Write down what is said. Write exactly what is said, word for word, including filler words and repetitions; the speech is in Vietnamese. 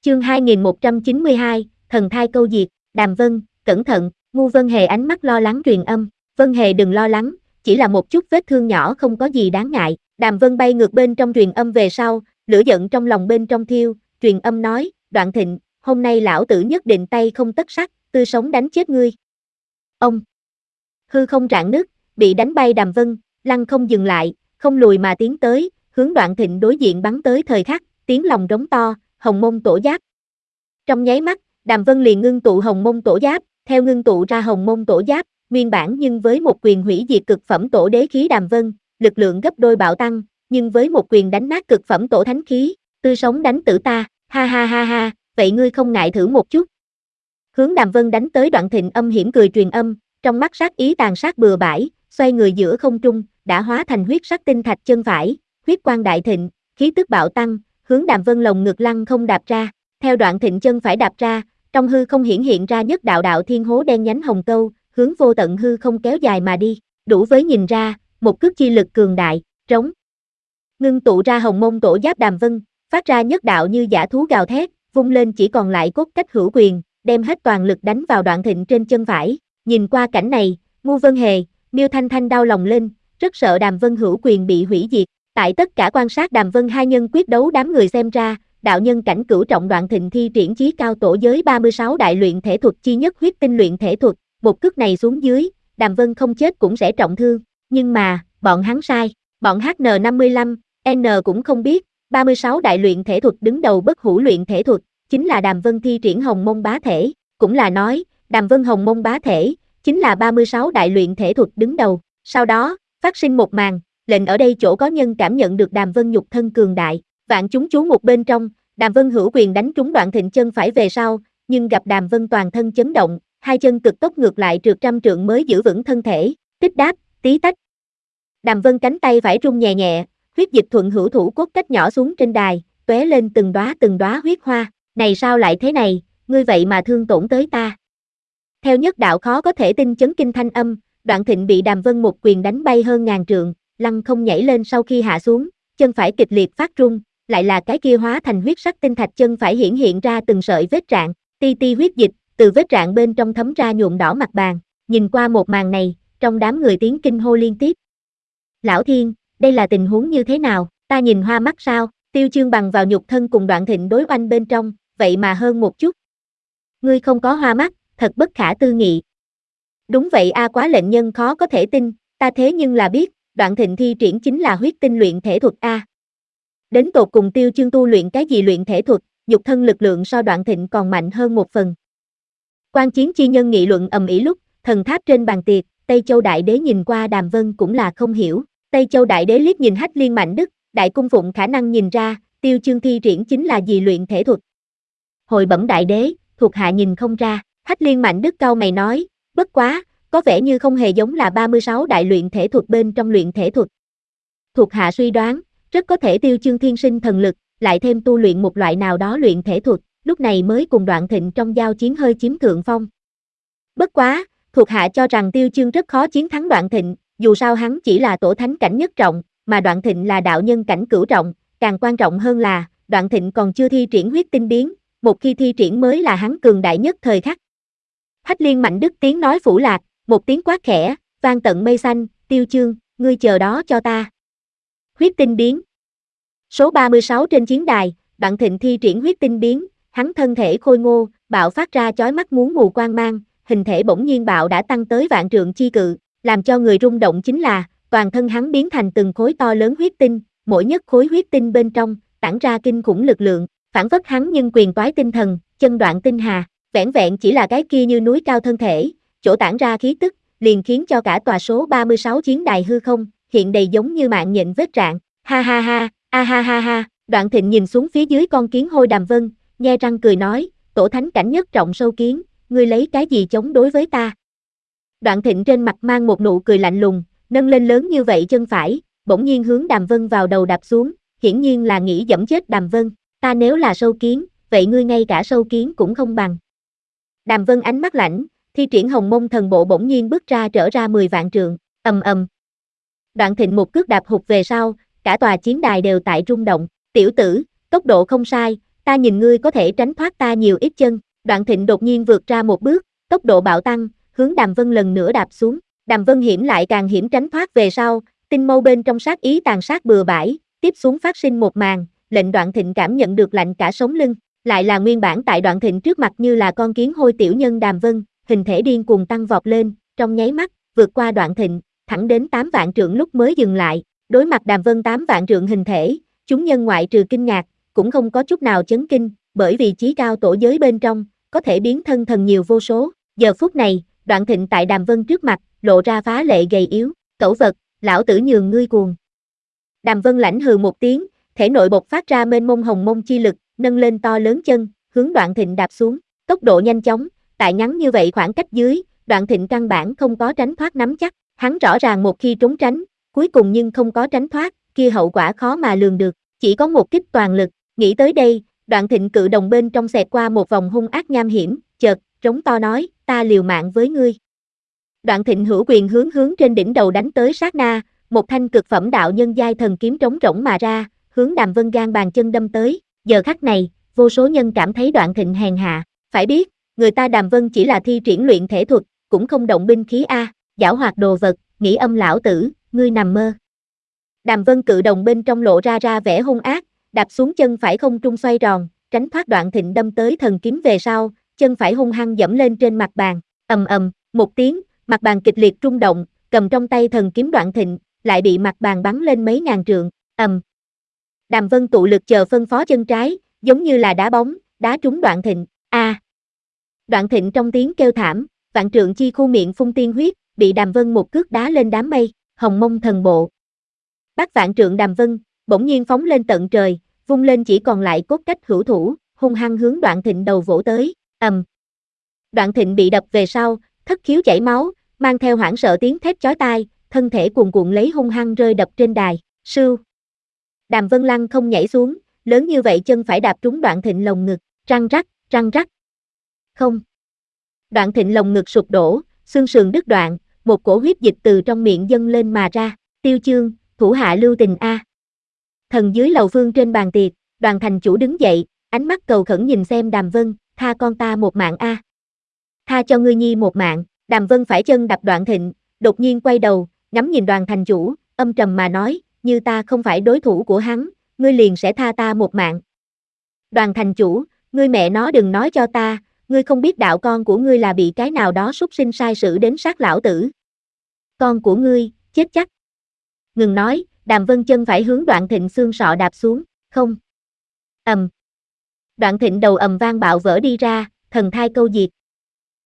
Chương hai nghìn một trăm chín mươi hai, thần thai câu diệt. Đàm Vân, cẩn thận. Ngu Vân Hề ánh mắt lo lắng truyền âm. Vân Hề đừng lo lắng, chỉ là một chút vết thương nhỏ không có gì đáng ngại. Đàm Vân bay ngược bên trong truyền âm về sau, lửa giận trong lòng bên trong thiêu, truyền âm nói, Đoạn Thịnh, hôm nay lão tử nhất định tay không tất sắt, tươi sống đánh chết ngươi. Ông hư không rạn nứt, bị đánh bay Đàm Vân, lăng không dừng lại, không lùi mà tiến tới, hướng Đoạn Thịnh đối diện bắn tới thời khắc, tiếng lòng rống to, hồng mông tổ giáp. Trong nháy mắt, Đàm Vân liền ngưng tụ hồng mông tổ giáp, theo ngưng tụ ra hồng mông tổ giáp, nguyên bản nhưng với một quyền hủy diệt cực phẩm tổ đế khí Đàm Vân, lực lượng gấp đôi bạo tăng, nhưng với một quyền đánh nát cực phẩm tổ thánh khí, tươi sống đánh tử ta, ha ha ha ha, vậy ngươi không ngại thử một chút. Hướng Đàm Vân đánh tới Đoạn Thịnh âm hiểm cười truyền âm, trong mắt sát ý tàn sát bừa bãi, xoay người giữa không trung, đã hóa thành huyết sắc tinh thạch chân phải, huyết quang đại thịnh, khí tức bạo tăng, hướng Đàm Vân lồng ngực lăng không đạp ra, theo Đoạn Thịnh chân phải đạp ra, trong hư không hiển hiện ra nhất đạo đạo thiên hố đen nhánh hồng câu, hướng vô tận hư không kéo dài mà đi, đủ với nhìn ra, một cước chi lực cường đại, trống. Ngưng tụ ra hồng mông tổ giáp Đàm Vân, phát ra nhất đạo như dã thú gào thét, vung lên chỉ còn lại cốt cách hữu quyền, đem hết toàn lực đánh vào Đoạn Thịnh trên chân phải. Nhìn qua cảnh này, Ngu Vân Hề, Miêu Thanh Thanh đau lòng lên, rất sợ Đàm Vân hữu quyền bị hủy diệt. Tại tất cả quan sát Đàm Vân hai nhân quyết đấu đám người xem ra, đạo nhân cảnh cửu trọng Đoạn Thịnh thi triển chí cao tổ giới ba mươi sáu đại luyện thể thuật chi nhất huyết tinh luyện thể thuật, một cước này xuống dưới, Đàm Vân không chết cũng sẽ trọng thương, nhưng mà, bọn hắn sai, bọn H N năm mươi lăm, N cũng không biết, ba mươi sáu đại luyện thể thuật đứng đầu bất hủ luyện thể thuật, chính là Đàm Vân thi triển hồng mông bá thể, cũng là nói, Đàm Vân hồng mông bá thể, chính là ba mươi sáu đại luyện thể thuật đứng đầu. Sau đó, phát sinh một màn, lệnh ở đây chỗ có nhân cảm nhận được Đàm Vân nhục thân cường đại, vạn chúng chú một bên trong, Đàm Vân hữu quyền đánh trúng Đoạn Thịnh chân phải về sau, nhưng gặp Đàm Vân toàn thân chấn động, hai chân cực tốc ngược lại trượt trăm trượng mới giữ vững thân thể, tích đáp, tí tách. Đàm Vân cánh tay phải rung nhẹ nhẹ, huyết dịch thuận hữu thủ cốt cách nhỏ xuống trên đài, tóe lên từng đóa từng đóa huyết hoa, này sao lại thế này, ngươi vậy mà thương tổn tới ta. Theo nhất đạo khó có thể tin chấn kinh thanh âm, Đoạn Thịnh bị Đàm Vân một quyền đánh bay hơn ngàn trượng, lăng không nhảy lên sau khi hạ xuống, chân phải kịch liệt phát rung, lại là cái kia hóa thành huyết sắc tinh thạch chân phải hiển hiện ra từng sợi vết rạn, ti ti huyết dịch, từ vết rạn bên trong thấm ra nhuộm đỏ mặt bàn, nhìn qua một màn này, trong đám người tiếng kinh hô liên tiếp. Lão Thiên, đây là tình huống như thế nào, ta nhìn hoa mắt sao, Tiêu Chương bằng vào nhục thân cùng Đoạn Thịnh đối oanh bên trong, vậy mà hơn một chút. Ngươi không có hoa mắt, thật bất khả tư nghị. Đúng vậy a, quá lệnh nhân khó có thể tin, ta thế nhưng là biết, Đoạn Thịnh thi triển chính là huyết tinh luyện thể thuật a. Đến tột cùng Tiêu Chương tu luyện cái gì luyện thể thuật, nhục thân lực lượng so Đoạn Thịnh còn mạnh hơn một phần. Quan chiến chi nhân nghị luận ầm ĩ lúc, thần tháp trên bàn tiệc, Tây Châu Đại Đế nhìn qua Đàm Vân cũng là không hiểu. Tây Châu Đại Đế liếc nhìn Hách Liên Mạnh Đức, Đại Cung Phụng khả năng nhìn ra, Tiêu Chương thi triển chính là gì luyện thể thuật. Hồi bẩm Đại Đế, thuộc hạ nhìn không ra. Hách Liên Mạnh Đức cau mày nói, bất quá, có vẻ như không hề giống là ba mươi sáu đại luyện thể thuật bên trong luyện thể thuật. Thuộc hạ suy đoán, rất có thể Tiêu Chương thiên sinh thần lực, lại thêm tu luyện một loại nào đó luyện thể thuật, lúc này mới cùng Đoạn Thịnh trong giao chiến hơi chiếm thượng phong. Bất quá, thuộc hạ cho rằng Tiêu Chương rất khó chiến thắng Đoạn Thịnh, dù sao hắn chỉ là tổ thánh cảnh nhất trọng, mà Đoạn Thịnh là đạo nhân cảnh cửu trọng, càng quan trọng hơn là, Đoạn Thịnh còn chưa thi triển huyết tinh biến, một khi thi triển mới là hắn cường đại nhất thời khắc. Hách Liên Mạnh Đức tiếng nói phủ lạc, một tiếng quát khẽ, vang tận mây xanh, Tiêu Chương, ngươi chờ đó cho ta. Huyết tinh biến. Số ba mươi sáu trên chiến đài, Đoạn Thịnh thi triển huyết tinh biến, hắn thân thể khôi ngô, bạo phát ra chói mắt muốn mù quang mang, hình thể bỗng nhiên bạo đã tăng tới vạn trượng chi cự, làm cho người rung động chính là, toàn thân hắn biến thành từng khối to lớn huyết tinh, mỗi nhất khối huyết tinh bên trong, tản ra kinh khủng lực lượng, phản phất hắn nhưng quyền toái tinh thần, chân đoạn tinh hà. Vẻn vẹn chỉ là cái kia như núi cao thân thể, chỗ tản ra khí tức, liền khiến cho cả tòa số ba mươi sáu chiến đài hư không, hiện đầy giống như mạng nhện vết rạn, ha ha ha, a ha ha ha, Đoạn Thịnh nhìn xuống phía dưới con kiến hôi Đàm Vân, nhe răng cười nói, tổ thánh cảnh nhất trọng sâu kiến, ngươi lấy cái gì chống đối với ta? Đoạn Thịnh trên mặt mang một nụ cười lạnh lùng, nâng lên lớn như vậy chân phải, bỗng nhiên hướng Đàm Vân vào đầu đạp xuống, hiển nhiên là nghĩ dẫm chết Đàm Vân, ta nếu là sâu kiến, vậy ngươi ngay cả sâu kiến cũng không bằng. Đàm Vân ánh mắt lạnh, thi triển hồng mông thần bộ bỗng nhiên bước ra trở ra mười vạn trượng, ầm ầm. Đoạn Thịnh một cước đạp hụt về sau, cả tòa chiến đài đều tại rung động, tiểu tử, tốc độ không sai, ta nhìn ngươi có thể tránh thoát ta nhiều ít chân. Đoạn Thịnh đột nhiên vượt ra một bước, tốc độ bạo tăng, hướng Đàm Vân lần nữa đạp xuống. Đàm Vân hiểm lại càng hiểm tránh thoát về sau, tinh mâu bên trong sát ý tàn sát bừa bãi, tiếp xuống phát sinh một màn, lệnh Đoạn Thịnh cảm nhận được lạnh cả sống lưng, lại là nguyên bản tại Đoạn Thịnh trước mặt như là con kiến hôi tiểu nhân Đàm Vân, hình thể điên cuồng tăng vọt lên, trong nháy mắt, vượt qua Đoạn Thịnh, thẳng đến tám vạn trượng lúc mới dừng lại. Đối mặt Đàm Vân tám vạn trượng hình thể, chúng nhân ngoại trừ kinh ngạc, cũng không có chút nào chấn kinh, bởi vì chí cao tổ giới bên trong, có thể biến thân thần nhiều vô số. Giờ phút này, Đoạn Thịnh tại Đàm Vân trước mặt, lộ ra phá lệ gầy yếu, cẩu vật, lão tử nhường ngươi cuồng. Đàm Vân lãnh hừ một tiếng, thể nội bộc phát ra mênh mông hồng mông chi lực, nâng lên to lớn chân, hướng Đoạn Thịnh đạp xuống, tốc độ nhanh chóng, tại ngắn như vậy khoảng cách dưới, Đoạn Thịnh căn bản không có tránh thoát nắm chắc, hắn rõ ràng một khi trốn tránh, cuối cùng nhưng không có tránh thoát, kia hậu quả khó mà lường được, chỉ có một kích toàn lực. Nghĩ tới đây, Đoạn Thịnh cự đồng bên trong xẹt qua một vòng hung ác nham hiểm, chợt, rống to nói, ta liều mạng với ngươi. Đoạn Thịnh hữu quyền hướng hướng trên đỉnh đầu đánh tới sát na, một thanh cực phẩm đạo nhân giai thần kiếm trống rỗng mà ra, hướng Đàm Vân gan bàn chân đâm tới. Giờ khắc này, vô số nhân cảm thấy Đoạn Thịnh hèn hạ, phải biết, người ta Đàm Vân chỉ là thi triển luyện thể thuật, cũng không động binh khí a, giảo hoạt đồ vật, nghĩ âm lão tử, ngươi nằm mơ. Đàm Vân cự đồng bên trong lộ ra ra vẻ hung ác, đạp xuống chân phải không trung xoay tròn, tránh thoát Đoạn Thịnh đâm tới thần kiếm về sau, chân phải hung hăng dẫm lên trên mặt bàn, ầm ầm, một tiếng, mặt bàn kịch liệt rung động, cầm trong tay thần kiếm Đoạn Thịnh, lại bị mặt bàn bắn lên mấy ngàn trượng, ầm. Đàm Vân tụ lực chờ phân phó chân trái, giống như là đá bóng, đá trúng Đoạn Thịnh, a. À. Đoạn Thịnh trong tiếng kêu thảm, vạn trượng chi khu miệng phun tiên huyết, bị Đàm Vân một cước đá lên đám mây, hồng mông thần bộ. Bát vạn trượng Đàm Vân, bỗng nhiên phóng lên tận trời, vung lên chỉ còn lại cốt cách hữu thủ, hung hăng hướng Đoạn Thịnh đầu vỗ tới, ầm. Đoạn Thịnh bị đập về sau, thất khiếu chảy máu, mang theo hoảng sợ tiếng thét chói tai, thân thể cuồn cuộn lấy hung hăng rơi đập trên đài, sưu. Đàm Vân lăng không nhảy xuống, lớn như vậy chân phải đạp trúng Đoạn Thịnh lồng ngực, răng rắc, răng rắc. Không. Đoạn Thịnh lồng ngực sụp đổ, xương sườn đứt đoạn, một cổ huyết dịch từ trong miệng dâng lên mà ra, Tiêu Chương, thủ hạ lưu tình a. Thần dưới lầu phương trên bàn tiệc, Đoàn thành chủ đứng dậy, ánh mắt cầu khẩn nhìn xem Đàm Vân, tha con ta một mạng a. Tha cho ngươi nhi một mạng. Đàm Vân phải chân đập Đoạn Thịnh, đột nhiên quay đầu, ngắm nhìn Đoàn thành chủ, âm trầm mà nói, như ta không phải đối thủ của hắn, ngươi liền sẽ tha ta một mạng. Đoàn thành chủ, ngươi mẹ nó đừng nói cho ta, ngươi không biết đạo con của ngươi là bị cái nào đó súc sinh sai sử đến sát lão tử. Con của ngươi, chết chắc. Ngừng nói, Đàm Vân chân phải hướng Đoạn Thịnh xương sọ đạp xuống, không. Ầm. Đoạn Thịnh đầu ầm vang bạo vỡ đi ra, thần thai câu diệt,